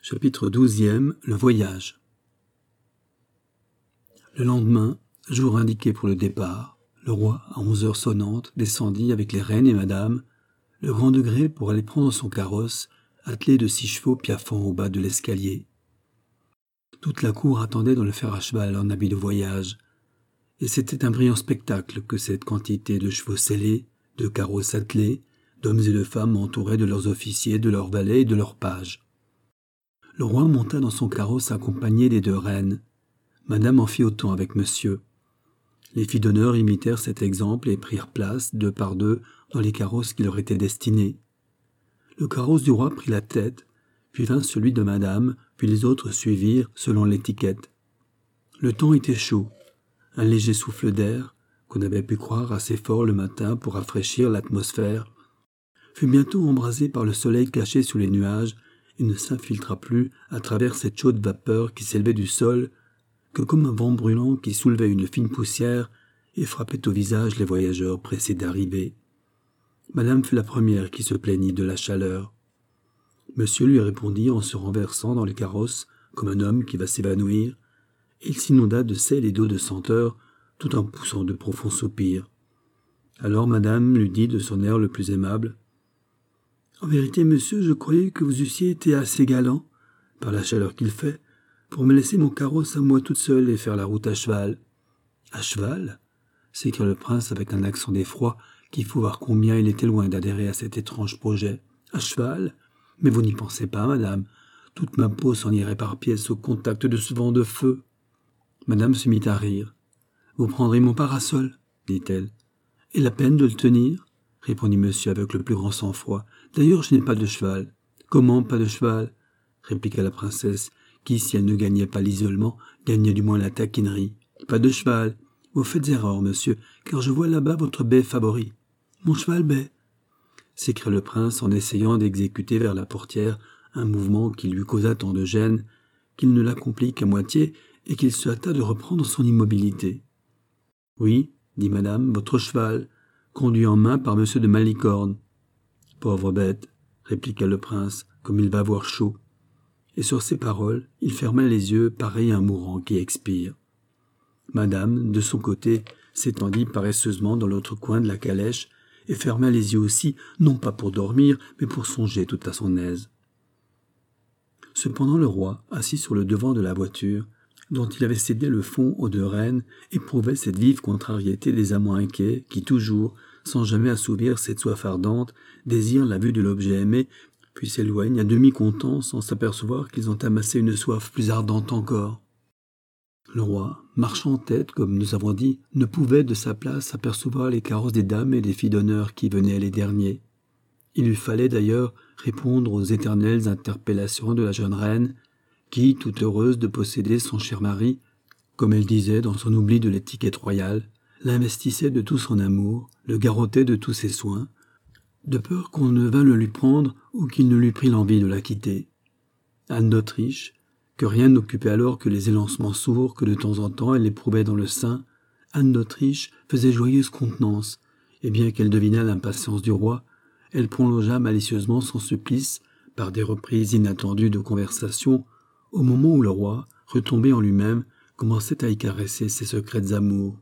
Chapitre 12e. Le voyage. Le lendemain, jour indiqué pour le départ, le roi, à 11 heures sonnantes, descendit avec les reines et madame, le grand degré pour aller prendre son carrosse, attelé de 6 chevaux piaffant au bas de l'escalier. Toute la cour attendait dans le fer à cheval en habit de voyage, et c'était un brillant spectacle que cette quantité de chevaux sellés, de carrosses attelés, d'hommes et de femmes entourés de leurs officiers, de leurs valets et de leurs pages. Le roi monta dans son carrosse accompagné des 2 reines. Madame en fit autant avec monsieur. Les filles d'honneur imitèrent cet exemple et prirent place, 2 par 2, dans les carrosses qui leur étaient destinés. Le carrosse du roi prit la tête, puis vint celui de madame, puis les autres suivirent selon l'étiquette. Le temps était chaud. Un léger souffle d'air, qu'on avait pu croire assez fort le matin pour rafraîchir l'atmosphère, fut bientôt embrasé par le soleil caché sous les nuages et ne s'infiltra plus à travers cette chaude vapeur qui s'élevait du sol que comme un vent brûlant qui soulevait une fine poussière et frappait au visage les voyageurs pressés d'arriver. Madame fut la première qui se plaignit de la chaleur. Monsieur lui répondit en se renversant dans le carrosse comme un homme qui va s'évanouir, et il s'inonda de sel et d'eau de senteur tout en poussant de profonds soupirs. Alors madame lui dit de son air le plus aimable: « En vérité, monsieur, je croyais que vous eussiez été assez galant, par la chaleur qu'il fait, pour me laisser mon carrosse à moi toute seule et faire la route à cheval. »« À cheval ?» s'écria le prince avec un accent d'effroi qui faut voir combien il était loin d'adhérer à cet étrange projet. « À cheval ? Mais vous n'y pensez pas, madame. Toute ma peau s'en irait par pièces au contact de ce vent de feu. » Madame se mit à rire. « Vous prendrez mon parasol, dit-elle. « Et la peine de le tenir ?» répondit monsieur avec le plus grand sang-froid. « D'ailleurs, je n'ai pas de cheval. »« Comment, pas de cheval ?» répliqua la princesse, qui, si elle ne gagnait pas l'isolement, gagnait du moins la taquinerie. « Pas de cheval. Vous faites erreur, monsieur, car je vois là-bas votre bai favori. »« Mon cheval bai !» s'écria le prince en essayant d'exécuter vers la portière un mouvement qui lui causa tant de gêne qu'il ne l'accomplit qu'à moitié et qu'il se hâta de reprendre son immobilité. « Oui, dit madame, votre cheval, conduit en main par monsieur de Malicorne. »« Pauvre bête, répliqua le prince, comme il va avoir chaud. » Et sur ces paroles, il ferma les yeux, pareil à un mourant qui expire. Madame, de son côté, s'étendit paresseusement dans l'autre coin de la calèche et ferma les yeux aussi, non pas pour dormir, mais pour songer tout à son aise. Cependant le roi, assis sur le devant de la voiture, dont il avait cédé le fond aux 2 reines, éprouvait cette vive contrariété des amants inquiets qui toujours, sans jamais assouvir cette soif ardente, désirent la vue de l'objet aimé, puis s'éloignent à demi contents sans s'apercevoir qu'ils ont amassé une soif plus ardente encore. Le roi, marchant en tête, comme nous avons dit, ne pouvait de sa place apercevoir les carrosses des dames et des filles d'honneur qui venaient les derniers. Il lui fallait d'ailleurs répondre aux éternelles interpellations de la jeune reine, qui, toute heureuse de posséder son cher mari, comme elle disait dans son oubli de l'étiquette royale, l'investissait de tout son amour, le garrottait de tous ses soins, de peur qu'on ne vînt le lui prendre ou qu'il ne lui prît l'envie de la quitter. Anne d'Autriche, que rien n'occupait alors que les élancements sourds que de temps en temps elle éprouvait dans le sein, Anne d'Autriche faisait joyeuse contenance, et bien qu'elle devinât l'impatience du roi, elle prolongea malicieusement son supplice par des reprises inattendues de conversation, au moment où le roi, retombé en lui-même, commençait à y caresser ses secrètes amours.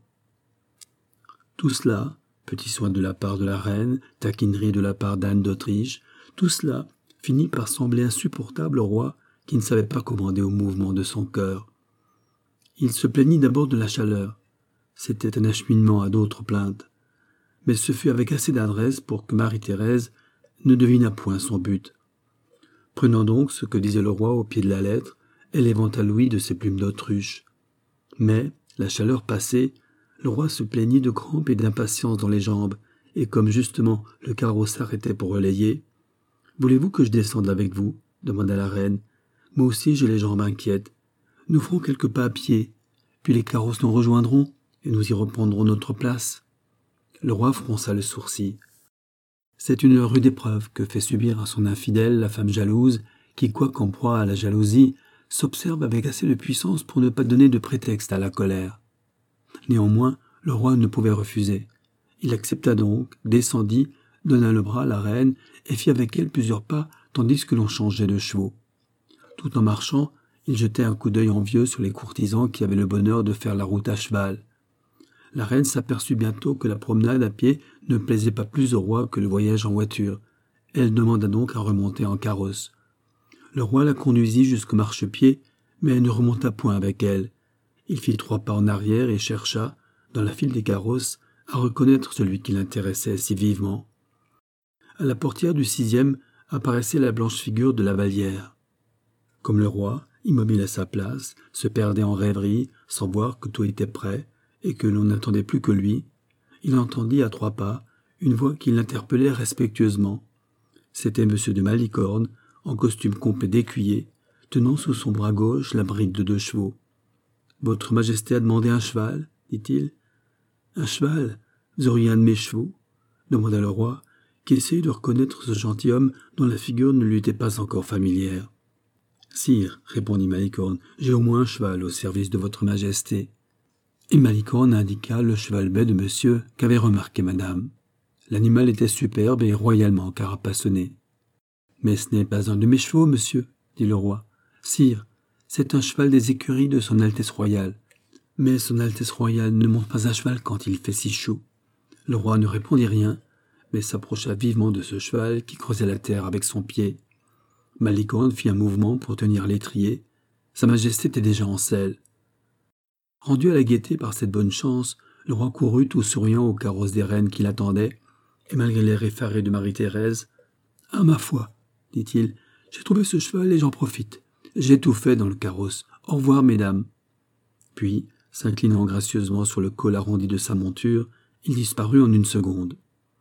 Tout cela, petits soins de la part de la reine, taquinerie de la part d'Anne d'Autriche, tout cela finit par sembler insupportable au roi qui ne savait pas commander au mouvement de son cœur. Il se plaignit d'abord de la chaleur. C'était un acheminement à d'autres plaintes. Mais ce fut avec assez d'adresse pour que Marie-Thérèse ne devinât point son but. Prenant donc ce que disait le roi au pied de la lettre, elle éventa Louis de ses plumes d'autruche. Mais, la chaleur passée, le roi se plaignit de crampes et d'impatience dans les jambes, et comme justement le carrosse s'arrêtait pour relayer, « Voulez-vous que je descende avec vous ?» demanda la reine. « Moi aussi j'ai les jambes inquiètes. Nous ferons quelques pas à pied, puis les carrosses nous rejoindront, et nous y reprendrons notre place. » Le roi fronça le sourcil. C'est une rude épreuve que fait subir à son infidèle la femme jalouse, qui, quoiqu'en proie à la jalousie, s'observe avec assez de puissance pour ne pas donner de prétexte à la colère. Néanmoins, le roi ne pouvait refuser. Il accepta donc, descendit, donna le bras à la reine et fit avec elle plusieurs pas tandis que l'on changeait de chevaux. Tout en marchant, il jetait un coup d'œil envieux sur les courtisans qui avaient le bonheur de faire la route à cheval. La reine s'aperçut bientôt que la promenade à pied ne plaisait pas plus au roi que le voyage en voiture. Elle demanda donc à remonter en carrosse. Le roi la conduisit jusqu'au marchepied, mais elle ne remonta point avec elle. Il fit 3 pas en arrière et chercha, dans la file des carrosses, à reconnaître celui qui l'intéressait si vivement. À la portière du 6e apparaissait la blanche figure de la Vallière. Comme le roi, immobile à sa place, se perdait en rêverie, sans voir que tout était prêt, et que l'on n'attendait plus que lui, il entendit à 3 pas une voix qui l'interpellait respectueusement. C'était M. de Malicorne, en costume complet d'écuyer, tenant sous son bras gauche la bride de 2 chevaux. « Votre Majesté a demandé un cheval, dit-il. « Un cheval? Vous auriez un de mes chevaux ?» demanda le roi, qui essayait de reconnaître ce gentilhomme dont la figure ne lui était pas encore familière. « Sire, répondit Malicorne, j'ai au moins un cheval au service de votre Majesté. » Et Malicorne indiqua le cheval bai de monsieur qu'avait remarqué madame. L'animal était superbe et royalement carapassonné. « Mais ce n'est pas un de mes chevaux, monsieur, dit le roi. « Sire, c'est un cheval des écuries de son Altesse royale. Mais son Altesse royale ne monte pas à cheval quand il fait si chaud. » Le roi ne répondit rien, mais s'approcha vivement de ce cheval qui creusait la terre avec son pied. Malicorne fit un mouvement pour tenir l'étrier. Sa Majesté était déjà en selle. Rendu à la gaieté par cette bonne chance, le roi courut tout souriant au carrosse des reines qui l'attendaient, et malgré l'air effaré de Marie-Thérèse, « Ah, ma foi, dit-il, j'ai trouvé ce cheval et j'en profite. J'ai tout fait dans le carrosse. Au revoir, mesdames. » Puis, s'inclinant gracieusement sur le col arrondi de sa monture, il disparut en une seconde.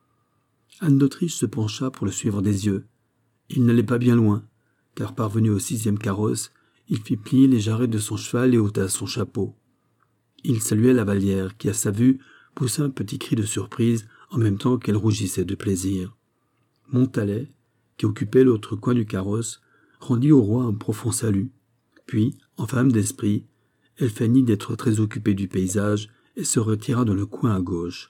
Anne d'Autriche se pencha pour le suivre des yeux. Il n'allait pas bien loin, car parvenu au 6e carrosse, il fit plier les jarrets de son cheval et ôta son chapeau. Il saluait la Vallière, qui, à sa vue, poussa un petit cri de surprise en même temps qu'elle rougissait de plaisir. Montalais, qui occupait l'autre coin du carrosse, rendit au roi un profond salut. Puis, en femme d'esprit, elle feignit d'être très occupée du paysage et se retira dans le coin à gauche.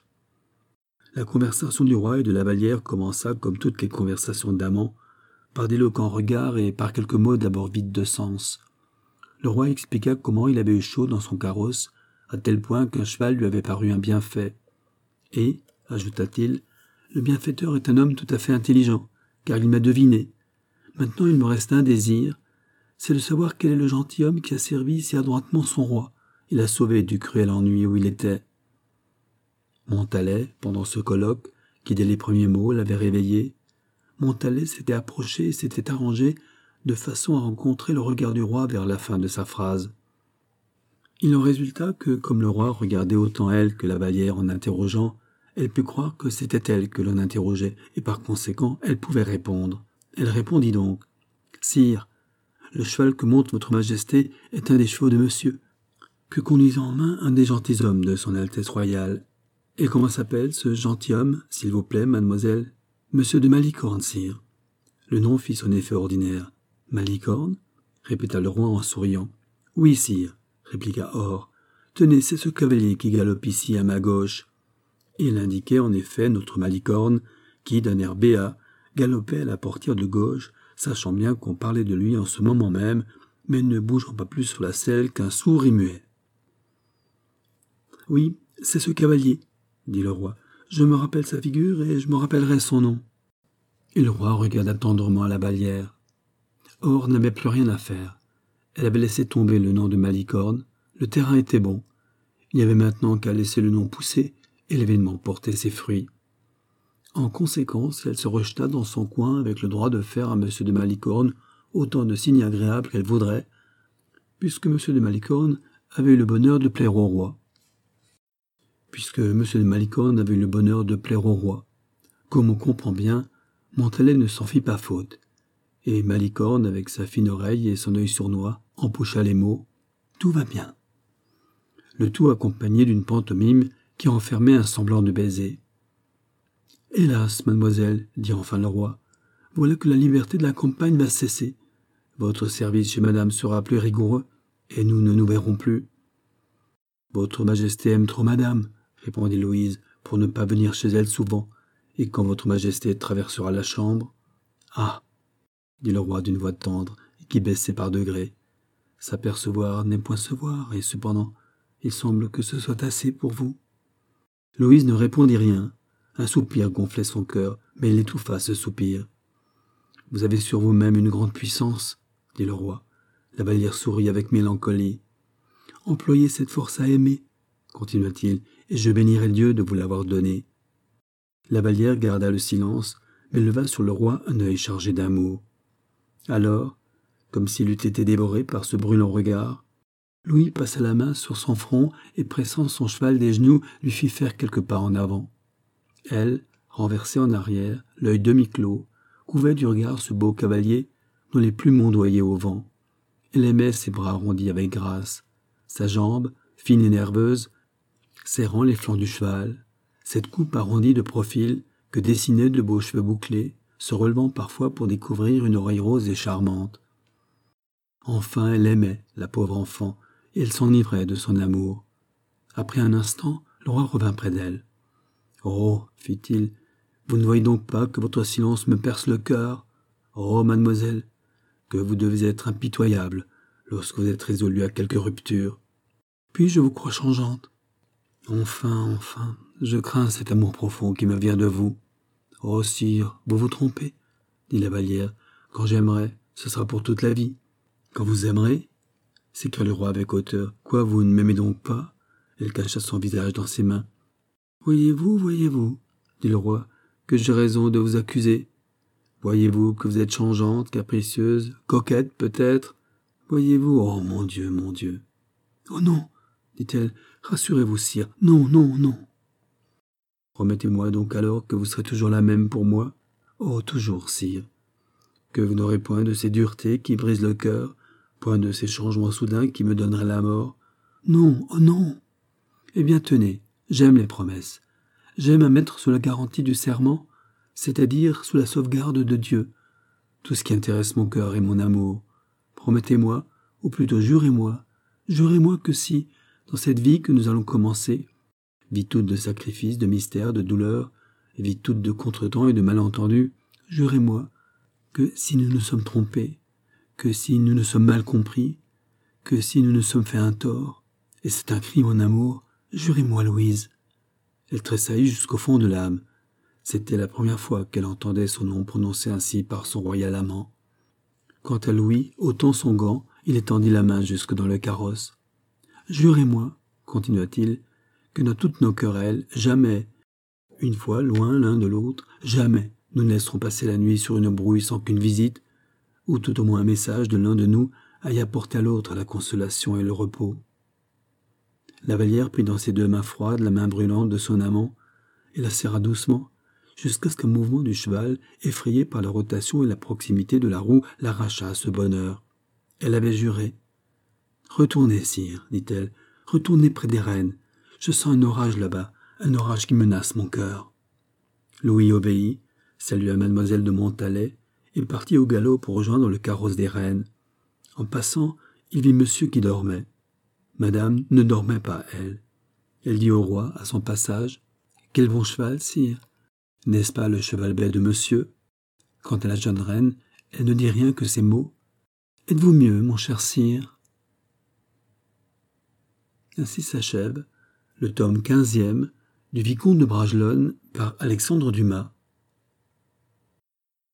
La conversation du roi et de la Vallière commença, comme toutes les conversations d'amants, par d'éloquents regards et par quelques mots d'abord vides de sens. Le roi expliqua comment il avait eu chaud dans son carrosse, à tel point qu'un cheval lui avait paru un bienfait. Et, ajouta-t-il, le bienfaiteur est un homme tout à fait intelligent, car il m'a deviné. Maintenant il me reste un désir, c'est de savoir quel est le gentilhomme qui a servi si adroitement son roi et l'a sauvé du cruel ennui où il était. Montalais, pendant ce colloque, qui dès les premiers mots l'avait réveillé, Montalais s'était approché et s'était arrangé de façon à rencontrer le regard du roi vers la fin de sa phrase. Il en résulta que, comme le roi regardait autant elle que la Vallière en interrogeant, elle put croire que c'était elle que l'on interrogeait, et par conséquent, elle pouvait répondre. Elle répondit donc. « Sire, le cheval que monte votre Majesté est un des chevaux de monsieur, que conduisant en main un des gentilshommes de son Altesse royale. Et comment s'appelle ce gentilhomme, s'il vous plaît, mademoiselle ? Monsieur de Malicorne, sire. » Le nom fit son effet ordinaire. « Malicorne » répéta le roi en souriant. « Oui, sire, » répliqua Or. « Tenez, c'est ce cavalier qui galope ici à ma gauche. » Et il indiquait en effet notre Malicorne, qui, d'un air béat, galopait à la portière de gauche, sachant bien qu'on parlait de lui en ce moment même, mais ne bougeant pas plus sur la selle qu'un sourd et muet. « Oui, c'est ce cavalier, » dit le roi. « Je me rappelle sa figure et je me rappellerai son nom. » Et le roi regarda tendrement à la Vallière. Or n'avait plus rien à faire. Elle avait laissé tomber le nom de Malicorne, le terrain était bon. Il n'y avait maintenant qu'à laisser le nom pousser, et l'événement portait ses fruits. En conséquence, elle se rejeta dans son coin avec le droit de faire à M. de Malicorne autant de signes agréables qu'elle voudrait, puisque M. de Malicorne avait eu le bonheur de plaire au roi. Comme on comprend bien, Montalais ne s'en fit pas faute, et Malicorne, avec sa fine oreille et son œil sournois, empocha les mots « Tout va bien », le tout accompagné d'une pantomime qui renfermait un semblant de baiser. « Hélas, mademoiselle, dit enfin le roi, voilà que la liberté de la campagne va cesser. Votre service chez madame sera plus rigoureux, et nous ne nous verrons plus. »« Votre Majesté aime trop madame, » répondit Louise, pour ne pas venir chez elle souvent, et quand votre Majesté traversera la chambre... »« Ah !» dit le roi d'une voix tendre, et qui baissait par degrés. S'apercevoir n'est point se voir, et cependant, il semble que ce soit assez pour vous. Louise ne répondit rien. Un soupir gonflait son cœur, mais il étouffa ce soupir. « Vous avez sur vous-même une grande puissance, » dit le roi. Lavalière sourit avec mélancolie. « Employez cette force à aimer, » continua-t-il, « et je bénirai Dieu de vous l'avoir donnée. » Lavalière garda le silence, mais leva sur le roi un œil chargé d'amour. Alors, comme s'il eût été dévoré par ce brûlant regard, Louis passa la main sur son front et, pressant son cheval des genoux, lui fit faire quelques pas en avant. Elle, renversée en arrière, l'œil demi-clos, couvait du regard ce beau cavalier dont les plumes ondoyaient au vent. Elle aimait ses bras arrondis avec grâce, sa jambe, fine et nerveuse, serrant les flancs du cheval, cette coupe arrondie de profil que dessinaient de beaux cheveux bouclés, se relevant parfois pour découvrir une oreille rose et charmante. Enfin, elle aimait, la pauvre enfant, et elle s'enivrait de son amour. Après un instant, le roi revint près d'elle. « Oh, fit-il, vous ne voyez donc pas que votre silence me perce le cœur? Oh, mademoiselle, que vous devez être impitoyable lorsque vous êtes résolue à quelque rupture. Puis je vous crois changeante. Enfin, je crains cet amour profond qui me vient de vous. Oh, sire, vous vous trompez, dit la Vallière. Quand j'aimerai, ce sera pour toute la vie. Quand vous aimerez, s'écria le roi avec hauteur. Quoi, vous ne m'aimez donc pas? Elle cacha son visage dans ses mains. Voyez-vous, dit le roi, que j'ai raison de vous accuser. Voyez-vous que vous êtes changeante, capricieuse, coquette peut-être. Voyez-vous, oh mon Dieu, mon Dieu. Oh non, dit-elle, rassurez-vous, sire, non. Promettez-moi donc alors que vous serez toujours la même pour moi. Oh, toujours, sire. Que vous n'aurez point de ces duretés qui brisent le cœur, point de ces changements soudains qui me donneraient la mort. Non, oh non. Eh bien, tenez, j'aime les promesses. J'aime à mettre sous la garantie du serment, c'est-à-dire sous la sauvegarde de Dieu, tout ce qui intéresse mon cœur et mon amour. Promettez-moi, ou plutôt jurez-moi que si, dans cette vie que nous allons commencer, vie toute de sacrifices, de mystères, de douleurs, vie toute de contretemps et de malentendus, jurez-moi que si nous nous sommes trompés, que si nous nous sommes mal compris, que si nous nous sommes fait un tort, et c'est un crime en amour, jurez-moi, Louise. Elle tressaillit jusqu'au fond de l'âme. C'était la première fois qu'elle entendait son nom prononcé ainsi par son royal amant. Quant à Louis, ôtant son gant, il étendit la main jusque dans le carrosse. « Jurez-moi, continua-t-il, que dans toutes nos querelles, jamais, une fois loin l'un de l'autre, jamais nous ne laisserons passer la nuit sur une brouille sans qu'une visite, ou tout au moins un message de l'un de nous, aille apporter à l'autre la consolation et le repos. » La Vallière prit dans ses deux mains froides la main brûlante de son amant et la serra doucement, jusqu'à ce qu'un mouvement du cheval, effrayé par la rotation et la proximité de la roue, l'arracha à ce bonheur. Elle avait juré. « Retournez, sire, dit-elle, retournez près des reines. Je sens un orage là-bas, un orage qui menace mon cœur. » Louis obéit, salua mademoiselle de Montalais et partit au galop pour rejoindre le carrosse des reines. En passant, il vit monsieur qui dormait. Madame ne dormait pas, elle. Elle dit au roi, à son passage, « Quel bon cheval, sire! N'est-ce pas le cheval bête de monsieur ?» Quant à la jeune reine, elle ne dit rien que ces mots. « Êtes-vous mieux, mon cher sire ?» Ainsi s'achève le tome 15e du Vicomte de Bragelonne par Alexandre Dumas.